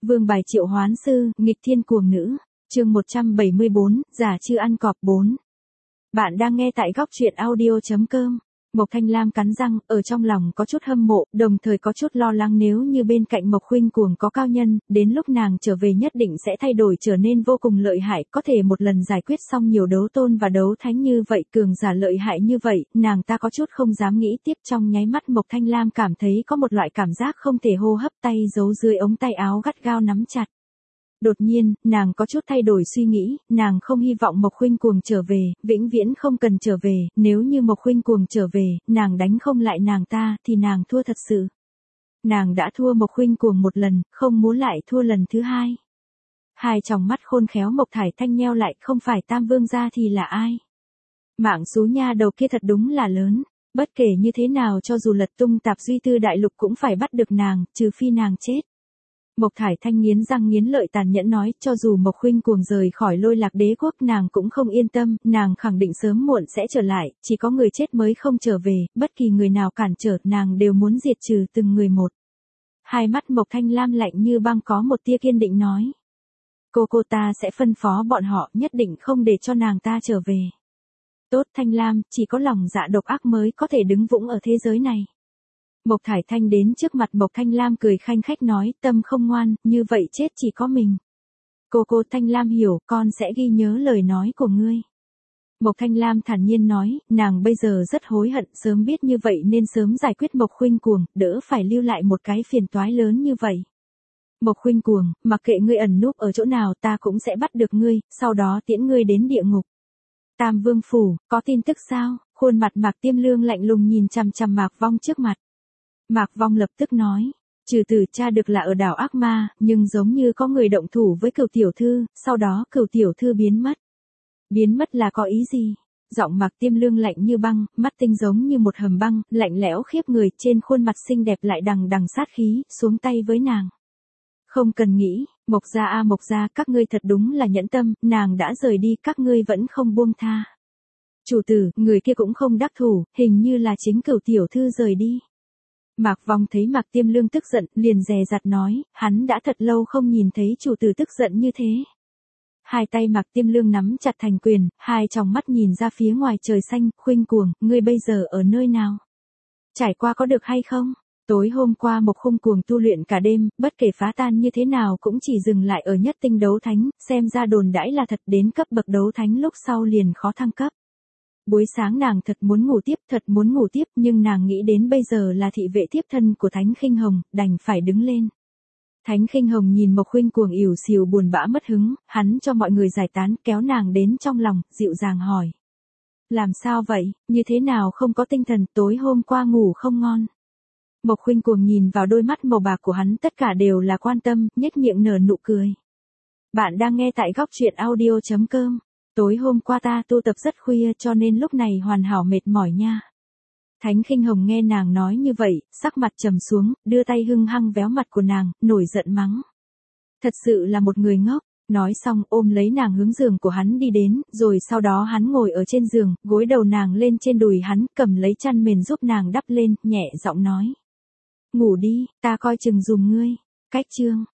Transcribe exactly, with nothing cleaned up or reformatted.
Vương bài triệu hoán sư, nghịch thiên cuồng nữ. Chương một trăm bảy mươi bốn, giả chư ăn cọp bốn. Bạn đang nghe tại góc truyện audio chấm com. Mộc Thanh Lam cắn răng, ở trong lòng có chút hâm mộ, đồng thời có chút lo lắng nếu như bên cạnh Mộc Khuynh Cuồng có cao nhân, đến lúc nàng trở về nhất định sẽ thay đổi trở nên vô cùng lợi hại, có thể một lần giải quyết xong nhiều đấu tôn và đấu thánh như vậy, cường giả lợi hại như vậy, nàng ta có chút không dám nghĩ tiếp. Trong nháy mắt Mộc Thanh Lam cảm thấy có một loại cảm giác không thể hô hấp, tay giấu dưới ống tay áo gắt gao nắm chặt. Đột nhiên, nàng có chút thay đổi suy nghĩ, nàng không hy vọng Mộc Khuynh Cuồng trở về, vĩnh viễn không cần trở về, nếu như Mộc Khuynh Cuồng trở về, nàng đánh không lại nàng ta, thì nàng thua thật sự. Nàng đã thua Mộc Khuynh Cuồng một lần, không muốn lại thua lần thứ hai. Hai tròng mắt khôn khéo Mộc Thải Thanh nheo lại, không phải Tam Vương gia thì là ai? Mạng xú nha đầu kia thật đúng là lớn, bất kể như thế nào cho dù lật tung tạp duy tư đại lục cũng phải bắt được nàng, trừ phi nàng chết. Mộc Thải Thanh nghiến răng nghiến lợi tàn nhẫn nói, cho dù Mộc Khuynh Cuồng rời khỏi Lôi Lạc Đế quốc nàng cũng không yên tâm, nàng khẳng định sớm muộn sẽ trở lại, chỉ có người chết mới không trở về, bất kỳ người nào cản trở nàng đều muốn diệt trừ từng người một. Hai mắt Mộc Thanh Lam lạnh như băng, có một tia kiên định nói. Cô cô ta sẽ phân phó bọn họ, nhất định không để cho nàng ta trở về. Tốt Thanh Lam, chỉ có lòng dạ độc ác mới có thể đứng vững ở thế giới này. Mộc Thải Thanh đến trước mặt Mộc Thanh Lam cười khanh khách nói, tâm không ngoan, như vậy chết chỉ có mình. Cô cô Thanh Lam hiểu, con sẽ ghi nhớ lời nói của ngươi. Mộc Thanh Lam thản nhiên nói, nàng bây giờ rất hối hận, sớm biết như vậy nên sớm giải quyết Mộc Khuynh Cuồng, đỡ phải lưu lại một cái phiền toái lớn như vậy. Mộc Khuynh Cuồng, mặc kệ ngươi ẩn núp ở chỗ nào ta cũng sẽ bắt được ngươi, sau đó tiễn ngươi đến địa ngục. Tam Vương phủ, có tin tức sao? Khuôn mặt Mạc Tiêm Lương lạnh lùng nhìn chằm chằm Mạc Vong trước mặt. Mạc Vong lập tức nói, trừ tử cha được là ở đảo Ác Ma, nhưng giống như có người động thủ với Cửu tiểu thư, sau đó Cửu tiểu thư biến mất. Biến mất là có ý gì? Giọng Mạc Tiêm Lương lạnh như băng, mắt tinh giống như một hầm băng, lạnh lẽo khiếp người, trên khuôn mặt xinh đẹp lại đằng đằng sát khí, xuống tay với nàng. Không cần nghĩ, Mộc gia a Mộc gia, các ngươi thật đúng là nhẫn tâm, nàng đã rời đi các ngươi vẫn không buông tha. Chủ tử, người kia cũng không đắc thủ, hình như là chính Cửu tiểu thư rời đi. Mạc Vong thấy Mạc Tiêm Lương tức giận, liền dè dặt nói, hắn đã thật lâu không nhìn thấy chủ tử tức giận như thế. Hai tay Mạc Tiêm Lương nắm chặt thành quyền, hai tròng mắt nhìn ra phía ngoài trời xanh, Khuynh Cuồng, ngươi bây giờ ở nơi nào? Trải qua có được hay không? Tối hôm qua Mộc Khuynh Cuồng tu luyện cả đêm, bất kể phá tan như thế nào cũng chỉ dừng lại ở nhất tinh đấu thánh, xem ra đồn đãi là thật, đến cấp bậc đấu thánh lúc sau liền khó thăng cấp. Buổi sáng nàng thật muốn ngủ tiếp, thật muốn ngủ tiếp, nhưng nàng nghĩ đến bây giờ là thị vệ tiếp thân của Thánh Khinh Hồng, đành phải đứng lên. Thánh Khinh Hồng nhìn Mộc Khuynh Cuồng ỉu xìu buồn bã mất hứng, hắn cho mọi người giải tán, kéo nàng đến trong lòng, dịu dàng hỏi. Làm sao vậy, như thế nào không có tinh thần, tối hôm qua ngủ không ngon. Mộc Khuynh Cuồng nhìn vào đôi mắt màu bạc của hắn, tất cả đều là quan tâm, nhếch miệng nở nụ cười. Bạn đang nghe tại góc truyện audio chấm com. Tối hôm qua ta tu tập rất khuya cho nên lúc này hoàn hảo mệt mỏi nha. Thánh Khinh Hồng nghe nàng nói như vậy, sắc mặt trầm xuống, đưa tay hung hăng véo mặt của nàng, nổi giận mắng. Thật sự là một người ngốc, nói xong ôm lấy nàng hướng giường của hắn đi đến, rồi sau đó hắn ngồi ở trên giường, gối đầu nàng lên trên đùi hắn, cầm lấy chăn mền giúp nàng đắp lên, nhẹ giọng nói. Ngủ đi, ta coi chừng dùm ngươi. Cách chương.